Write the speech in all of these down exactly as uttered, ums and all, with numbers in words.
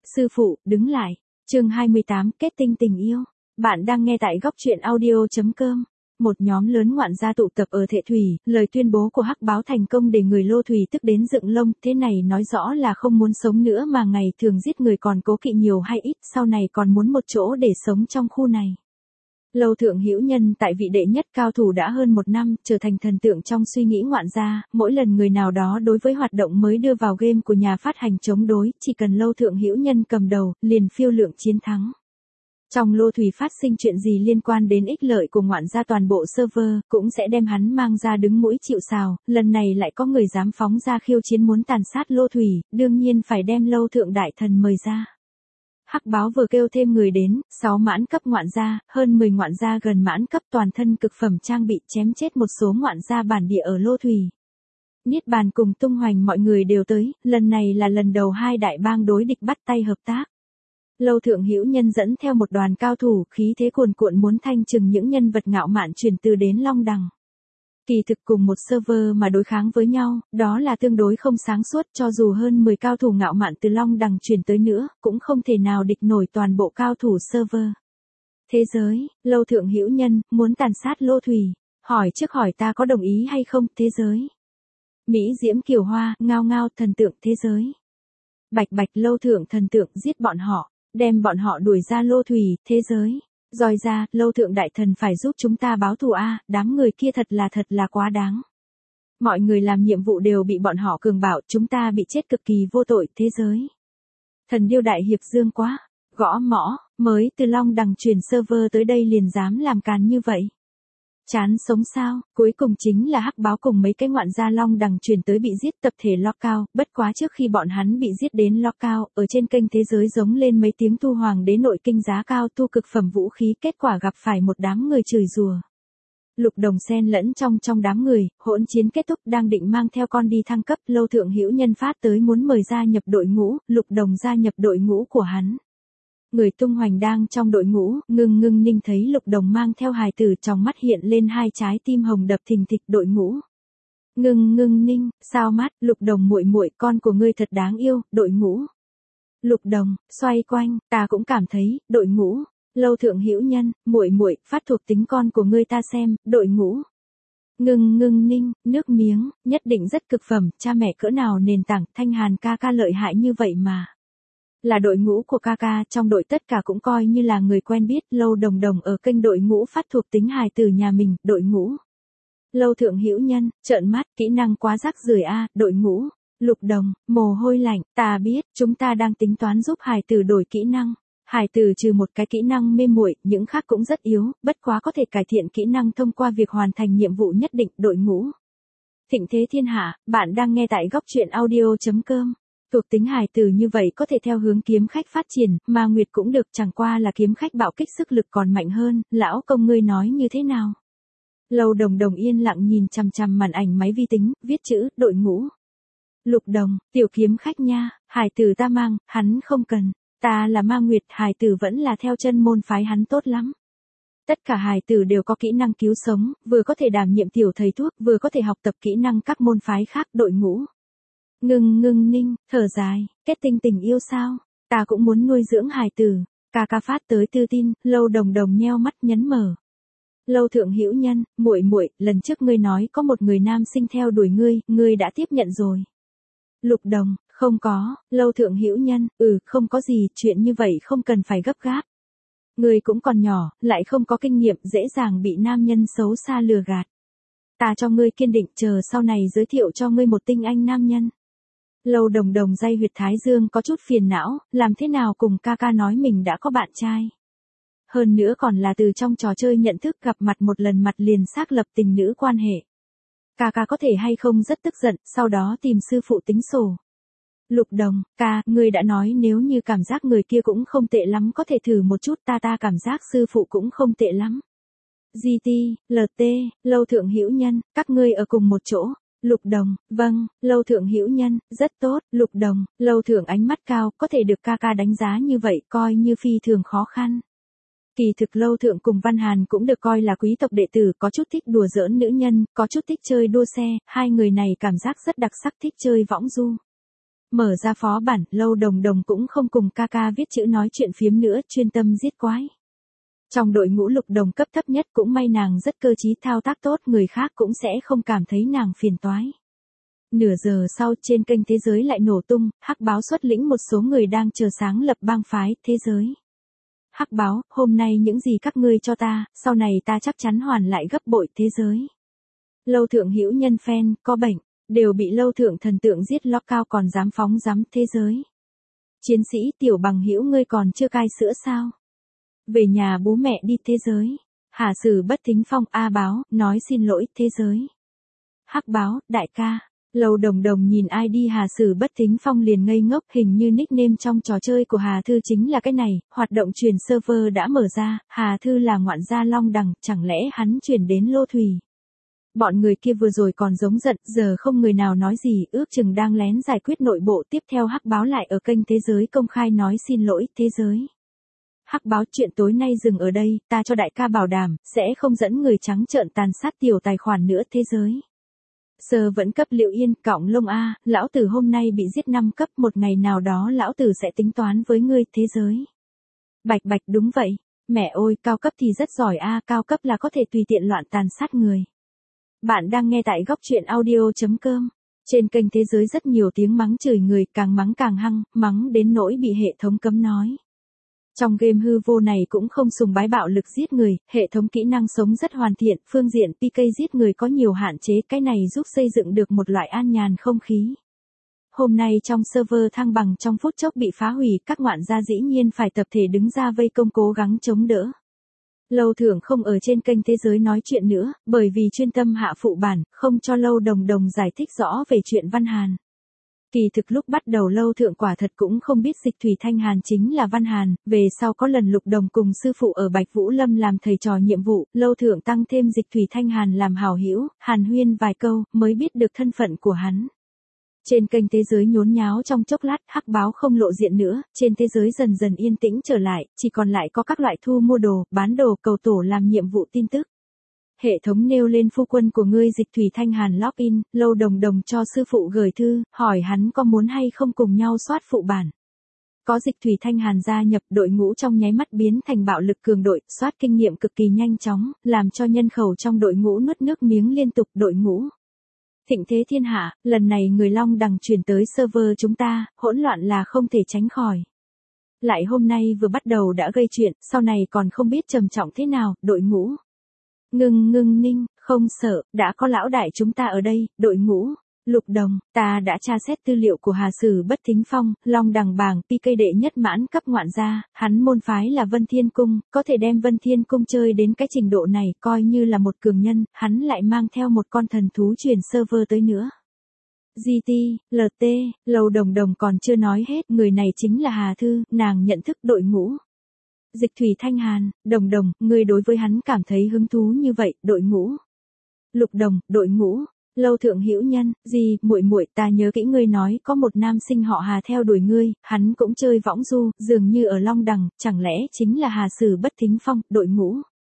Sư phụ, đứng lại. Chương hai mươi tám, kết tinh tình yêu. Bạn đang nghe tại góc truyện audio chấm com. Một nhóm lớn ngoạn gia tụ tập ở Thệ Thủy, lời tuyên bố của Hắc Báo thành công để người Lô Thủy tức đến dựng lông, thế này nói rõ là không muốn sống nữa mà ngày thường giết người còn cố kỵ nhiều hay ít, sau này còn muốn một chỗ để sống trong khu này. Lâu Thượng Hữu Nhân tại vị đệ nhất cao thủ đã hơn một năm, trở thành thần tượng trong suy nghĩ ngoạn gia, mỗi lần người nào đó đối với hoạt động mới đưa vào game của nhà phát hành chống đối, chỉ cần Lâu Thượng Hữu Nhân cầm đầu, liền phiêu lượng chiến thắng. Trong Lô Thủy phát sinh chuyện gì liên quan đến ích lợi của ngoạn gia toàn bộ server, cũng sẽ đem hắn mang ra đứng mũi chịu sào, lần này lại có người dám phóng ra khiêu chiến muốn tàn sát Lô Thủy, đương nhiên phải đem Lâu Thượng Đại Thần mời ra. Hắc Báo vừa kêu thêm người đến, sáu mãn cấp ngoạn gia, hơn mười ngoạn gia gần mãn cấp toàn thân cực phẩm trang bị chém chết một số ngoạn gia bản địa ở Lô Thủy. Niết Bàn cùng Tung Hoành mọi người đều tới, lần này là lần đầu hai đại bang đối địch bắt tay hợp tác. Lâu Thượng Hữu Nhân dẫn theo một đoàn cao thủ, khí thế cuồn cuộn muốn thanh trừng những nhân vật ngạo mạn truyền từ đến Long Đằng. Kỳ thực cùng một server mà đối kháng với nhau, đó là tương đối không sáng suốt, cho dù hơn mười cao thủ ngạo mạn từ Long Đằng truyền tới nữa, cũng không thể nào địch nổi toàn bộ cao thủ server. Thế giới, Lâu Thượng Hữu Nhân, muốn tàn sát Lô Thủy, hỏi trước hỏi ta có đồng ý hay không, thế giới. Mỹ Diễm Kiều Hoa, ngao ngao, thần tượng thế giới. Bạch bạch, Lâu Thượng thần tượng giết bọn họ, đem bọn họ đuổi ra Lô Thủy, thế giới. Rồi ra, Lâu Thượng Đại Thần phải giúp chúng ta báo thù a, đám người kia thật là thật là quá đáng. Mọi người làm nhiệm vụ đều bị bọn họ cường bạo, chúng ta bị chết cực kỳ vô tội, thế giới. Thần Điêu Đại Hiệp dương quá, gõ mõ, mới từ Long Đằng truyền server tới đây liền dám làm càn như vậy. Chán sống sao, cuối cùng chính là Hắc Báo cùng mấy cái ngoạn gia Long Đằng truyền tới bị giết tập thể Lockout, bất quá trước khi bọn hắn bị giết đến Lockout, ở trên kênh thế giới giống lên mấy tiếng tu hoàng đế nội kinh giá cao tu cực phẩm vũ khí, kết quả gặp phải một đám người chửi rủa. Lục Đồng xen lẫn trong trong đám người, hỗn chiến kết thúc đang định mang theo con đi thăng cấp, Lâu Thượng Hữu Nhân phát tới muốn mời gia nhập đội ngũ, Lục Đồng gia nhập đội ngũ của hắn. Người Tung Hoành đang trong đội ngũ, ngưng ngưng ninh thấy Lục Đồng mang theo hài tử, trong mắt hiện lên hai trái tim hồng đập thình thịch. Đội ngũ. Ngưng ngưng ninh, sao mắt, Lục Đồng muội muội, con của ngươi thật đáng yêu, đội ngũ. Lục Đồng, xoay quanh, ta cũng cảm thấy, đội ngũ. Lâu Thượng Hữu Nhân, muội muội, phát thuộc tính con của ngươi ta xem, đội ngũ. Ngưng ngưng ninh, nước miếng, nhất định rất cực phẩm, cha mẹ cỡ nào nền tảng, Thanh Hàn ca ca lợi hại như vậy mà. Là đội ngũ của ca ca, trong đội tất cả cũng coi như là người quen biết, Lâu Đồng Đồng ở kênh đội ngũ phát thuộc tính hài tử nhà mình, đội ngũ. Lâu Thượng Hữu Nhân, trợn mắt, kỹ năng quá rác rưởi a, đội ngũ. Lục Đồng, mồ hôi lạnh, ta biết, chúng ta đang tính toán giúp hài tử đổi kỹ năng. Hài tử trừ một cái kỹ năng mê muội, những khác cũng rất yếu, bất quá có thể cải thiện kỹ năng thông qua việc hoàn thành nhiệm vụ nhất định, đội ngũ. Thịnh thế thiên hạ, bạn đang nghe tại góc truyện audio chấm com. Thuộc tính hài tử như vậy có thể theo hướng kiếm khách phát triển, mà Nguyệt cũng được, chẳng qua là kiếm khách bạo kích sức lực còn mạnh hơn, lão công ngươi nói như thế nào? Lâu Đồng Đồng yên lặng nhìn chằm chằm màn ảnh máy vi tính, viết chữ, đội ngũ. Lục Đồng, tiểu kiếm khách nha, hài tử ta mang, hắn không cần, ta là Ma Nguyệt, hài tử vẫn là theo chân môn phái hắn tốt lắm. Tất cả hài tử đều có kỹ năng cứu sống, vừa có thể đảm nhiệm tiểu thầy thuốc, vừa có thể học tập kỹ năng các môn phái khác, đội ngũ. Ngưng ngưng ninh, thở dài, kết tinh tình yêu sao? Ta cũng muốn nuôi dưỡng hài tử. Ca ca phát tới tư tin, Lâu Đồng Đồng nheo mắt nhấn mở. Lâu Thượng Hữu Nhân, muội muội, lần trước ngươi nói có một người nam sinh theo đuổi ngươi, ngươi đã tiếp nhận rồi. Lục Đồng, không có. Lâu Thượng Hữu Nhân, ừ, không có gì, chuyện như vậy không cần phải gấp gáp. Ngươi cũng còn nhỏ, lại không có kinh nghiệm, dễ dàng bị nam nhân xấu xa lừa gạt. Ta cho ngươi kiên định, chờ sau này giới thiệu cho ngươi một tinh anh nam nhân. Lâu Đồng Đồng day huyệt thái dương có chút phiền não, làm thế nào cùng ca ca nói mình đã có bạn trai. Hơn nữa còn là từ trong trò chơi nhận thức gặp mặt một lần mặt liền xác lập tình nữ quan hệ. Ca ca có thể hay không rất tức giận, sau đó tìm sư phụ tính sổ. Lục Đồng, ca, ngươi đã nói nếu như cảm giác người kia cũng không tệ lắm có thể thử một chút, ta ta cảm giác sư phụ cũng không tệ lắm. giê tê, lờ tê, Lâu Thượng Hữu Nhân, các ngươi ở cùng một chỗ. Lục Đồng, vâng, Lâu Thượng Hữu Nhân, rất tốt, Lục Đồng, Lâu Thượng ánh mắt cao, có thể được ca ca đánh giá như vậy, coi như phi thường khó khăn. Kỳ thực Lâu Thượng cùng Văn Hàn cũng được coi là quý tộc đệ tử, có chút thích đùa giỡn nữ nhân, có chút thích chơi đua xe, hai người này cảm giác rất đặc sắc, thích chơi võng du. Mở ra phó bản, Lâu Đồng Đồng cũng không cùng ca ca viết chữ nói chuyện phiếm nữa, chuyên tâm giết quái. Trong đội ngũ Lục Đồng cấp thấp nhất cũng may nàng rất cơ trí thao tác tốt, người khác cũng sẽ không cảm thấy nàng phiền toái. Nửa giờ sau trên kênh thế giới lại nổ tung, Hắc Báo xuất lĩnh một số người đang chờ sáng lập bang phái thế giới. Hắc Báo, hôm nay những gì các ngươi cho ta, sau này ta chắc chắn hoàn lại gấp bội thế giới. Lâu Thượng Hữu Nhân fan, có bệnh, đều bị Lâu Thượng thần tượng giết lóc cao còn dám phóng dám thế giới. Chiến sĩ Tiểu Bằng Hữu ngươi còn chưa cai sữa sao? Về nhà bố mẹ đi thế giới. Hà Sử Bất Thính Phong, A Báo, nói xin lỗi thế giới. Hắc Báo, đại ca. Lâu Đồng Đồng nhìn i đê Hà Sử Bất Thính Phong liền ngây ngốc, hình như nickname trong trò chơi của Hà Thư chính là cái này, hoạt động truyền server đã mở ra, Hà Thư là ngoạn gia Long Đằng, chẳng lẽ hắn chuyển đến Lô Thủy. Bọn người kia vừa rồi còn giống giận, giờ không người nào nói gì, ước chừng đang lén giải quyết nội bộ. Tiếp theo Hắc Báo lại ở kênh thế giới công khai nói xin lỗi thế giới. Hắc Báo, chuyện tối nay dừng ở đây, ta cho đại ca bảo đảm, sẽ không dẫn người trắng trợn tàn sát tiểu tài khoản nữa thế giới. Sơ vẫn cấp Liệu Yên, cọng lông A, lão tử hôm nay bị giết năm cấp, một ngày nào đó lão tử sẽ tính toán với ngươi thế giới. Bạch Bạch, đúng vậy, mẹ ơi, cao cấp thì rất giỏi A, cao cấp là có thể tùy tiện loạn tàn sát người. Bạn đang nghe tại góc truyện audio.com. Trên kênh thế giới rất nhiều tiếng mắng chửi người, càng mắng càng hăng, mắng đến nỗi bị hệ thống cấm nói. Trong game hư vô này cũng không sùng bái bạo lực giết người, hệ thống kỹ năng sống rất hoàn thiện, phương diện pê ca giết người có nhiều hạn chế, cái này giúp xây dựng được một loại an nhàn không khí. Hôm nay trong server thăng bằng trong phút chốc bị phá hủy, các ngoạn gia dĩ nhiên phải tập thể đứng ra vây công cố gắng chống đỡ. Lâu Thượng không ở trên kênh thế giới nói chuyện nữa, bởi vì chuyên tâm hạ phụ bản, không cho Lâu Đồng Đồng giải thích rõ về chuyện Văn Hàn. Kỳ thực lúc bắt đầu Lâu Thượng quả thật cũng không biết Dịch Thủy Thanh Hàn chính là Văn Hàn, về sau có lần Lục Đồng cùng sư phụ ở Bạch Vũ Lâm làm thầy trò nhiệm vụ, Lâu Thượng tăng thêm Dịch Thủy Thanh Hàn làm hảo hữu, hàn huyên vài câu, mới biết được thân phận của hắn. Trên kênh thế giới nhốn nháo trong chốc lát, Hắc Báo không lộ diện nữa, trên thế giới dần dần yên tĩnh trở lại, chỉ còn lại có các loại thu mua đồ, bán đồ, cầu tổ làm nhiệm vụ tin tức. Hệ thống nêu lên phu quân của ngươi Dịch Thủy Thanh Hàn login, Lâu Đồng Đồng cho sư phụ gửi thư, hỏi hắn có muốn hay không cùng nhau soát phụ bản. Có Dịch Thủy Thanh Hàn gia nhập, đội ngũ trong nháy mắt biến thành bạo lực cường đội, soát kinh nghiệm cực kỳ nhanh chóng, làm cho nhân khẩu trong đội ngũ nuốt nước miếng liên tục. Đội ngũ thịnh thế thiên hạ, lần này người Long Đằng chuyển tới server chúng ta, hỗn loạn là không thể tránh khỏi. Lại hôm nay vừa bắt đầu đã gây chuyện, sau này còn không biết trầm trọng thế nào. Đội ngũ ngưng ngưng ninh, không sợ, đã có lão đại chúng ta ở đây. Đội ngũ Lục Đồng, ta đã tra xét tư liệu của Hà Sử Bất Thính Phong, Long Đằng bảng pê ca đệ nhất mãn cấp ngoạn gia, hắn môn phái là Vân Thiên Cung, có thể đem Vân Thiên Cung chơi đến cái trình độ này, coi như là một cường nhân, hắn lại mang theo một con thần thú truyền server tới nữa. giê tê, lờ tê, Lâu Đồng Đồng còn chưa nói hết, người này chính là Hà Thư, nàng nhận thức đội ngũ. Dịch Thủy Thanh Hàn, Đồng Đồng, người đối với hắn cảm thấy hứng thú như vậy. Đội ngũ Lục Đồng, đội ngũ Lâu Thượng Hữu Nhân, gì, muội muội, ta nhớ kỹ ngươi nói có một nam sinh họ Hà theo đuổi ngươi, hắn cũng chơi võng du, dường như ở Long Đằng, chẳng lẽ chính là Hà Sử Bất Thính Phong. Đội ngũ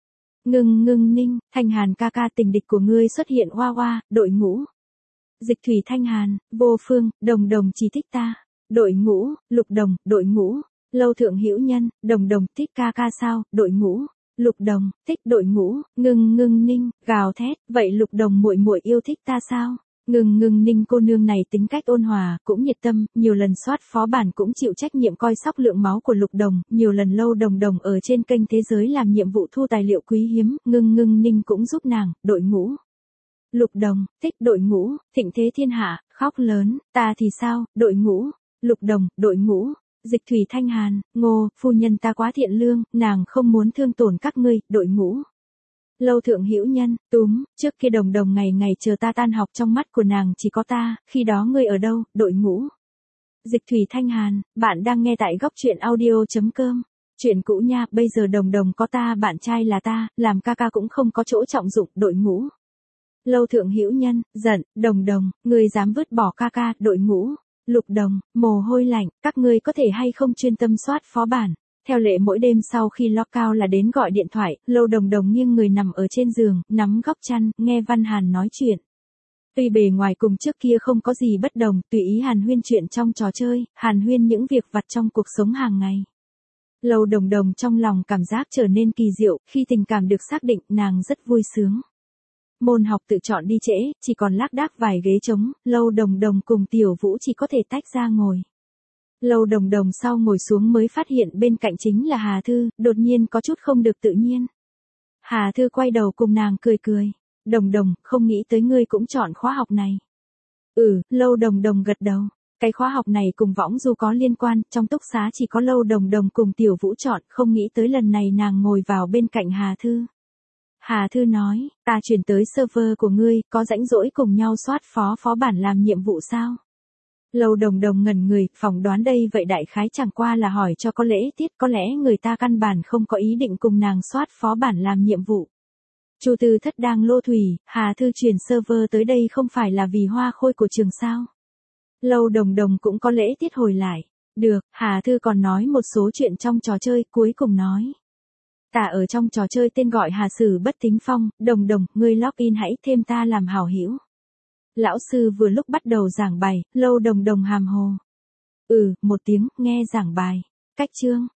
ngưng ngưng ninh, Thanh Hàn ca ca, tình địch của ngươi xuất hiện hoa hoa. Đội ngũ Dịch Thủy Thanh Hàn, vô phương, Đồng Đồng chỉ thích ta. Đội ngũ Lục Đồng, đội ngũ Lâu Thượng Hữu Nhân, Đồng Đồng thích ca ca sao. Đội ngũ Lục Đồng, thích. Đội ngũ ngưng ngưng ninh, gào thét, vậy Lục Đồng muội muội yêu thích ta sao? Ngưng ngưng ninh cô nương này tính cách ôn hòa, cũng nhiệt tâm, nhiều lần soát phó bản cũng chịu trách nhiệm coi sóc lượng máu của Lục Đồng, nhiều lần Lâu Đồng Đồng ở trên kênh thế giới làm nhiệm vụ thu tài liệu quý hiếm, ngưng ngưng ninh cũng giúp nàng. Đội ngũ Lục Đồng, thích. Đội ngũ thịnh thế thiên hạ, khóc lớn, ta thì sao? Đội ngũ Lục Đồng, đội ngũ Dịch Thủy Thanh Hàn, Ngô, phu nhân ta quá thiện lương, nàng không muốn thương tổn các ngươi. Đội ngũ Lâu Thượng Hữu Nhân, túm, trước kia Đồng Đồng ngày ngày chờ ta tan học, trong mắt của nàng chỉ có ta, khi đó ngươi ở đâu? Đội ngũ Dịch Thủy Thanh Hàn, bạn đang nghe tại góc truyện audio.com. Chuyện cũ nha, bây giờ Đồng Đồng có ta, bạn trai là ta, làm ca ca cũng không có chỗ trọng dụng. Đội ngũ Lâu Thượng Hữu Nhân, giận, Đồng Đồng, ngươi dám vứt bỏ ca ca. Đội ngũ Lục Đồng, mồ hôi lạnh, các ngươi có thể hay không chuyên tâm soát phó bản. Theo lệ mỗi đêm sau khi lock out là đến gọi điện thoại, Lâu Đồng Đồng nghiêng người nằm ở trên giường, nắm góc chăn, nghe Văn Hàn nói chuyện. Tuy bề ngoài cùng trước kia không có gì bất đồng, tùy ý hàn huyên chuyện trong trò chơi, hàn huyên những việc vặt trong cuộc sống hàng ngày. Lâu Đồng Đồng trong lòng cảm giác trở nên kỳ diệu, khi tình cảm được xác định, nàng rất vui sướng. Môn học tự chọn đi trễ, chỉ còn lác đác vài ghế trống, Lâu Đồng Đồng cùng Tiểu Vũ chỉ có thể tách ra ngồi. Lâu Đồng Đồng sau ngồi xuống mới phát hiện bên cạnh chính là Hà Thư, đột nhiên có chút không được tự nhiên. Hà Thư quay đầu cùng nàng cười cười. Đồng Đồng, không nghĩ tới ngươi cũng chọn khóa học này. Ừ, Lâu Đồng Đồng gật đầu. Cái khóa học này cùng võng du có liên quan, trong túc xá chỉ có Lâu Đồng Đồng cùng Tiểu Vũ chọn, không nghĩ tới lần này nàng ngồi vào bên cạnh Hà Thư. Hà Thư nói, ta chuyển tới server của ngươi, có rãnh rỗi cùng nhau soát phó phó bản làm nhiệm vụ sao? Lâu Đồng Đồng ngẩn người, phỏng đoán đây vậy đại khái chẳng qua là hỏi cho có lễ tiết, có lẽ người ta căn bản không có ý định cùng nàng soát phó bản làm nhiệm vụ. Chu Tư Thất đang lô thủy, Hà Thư chuyển server tới đây không phải là vì hoa khôi của trường sao? Lâu Đồng Đồng cũng có lễ tiết hồi lại. Được, Hà Thư còn nói một số chuyện trong trò chơi, cuối cùng nói. Ta ở trong trò chơi tên gọi Hà Sử Bất Tính Phong, Đồng Đồng, ngươi login hãy thêm ta làm hảo hữu. Lão sư vừa lúc bắt đầu giảng bài, Lâu Đồng Đồng hàm hồ. Ừ, một tiếng, nghe giảng bài. Cách chương.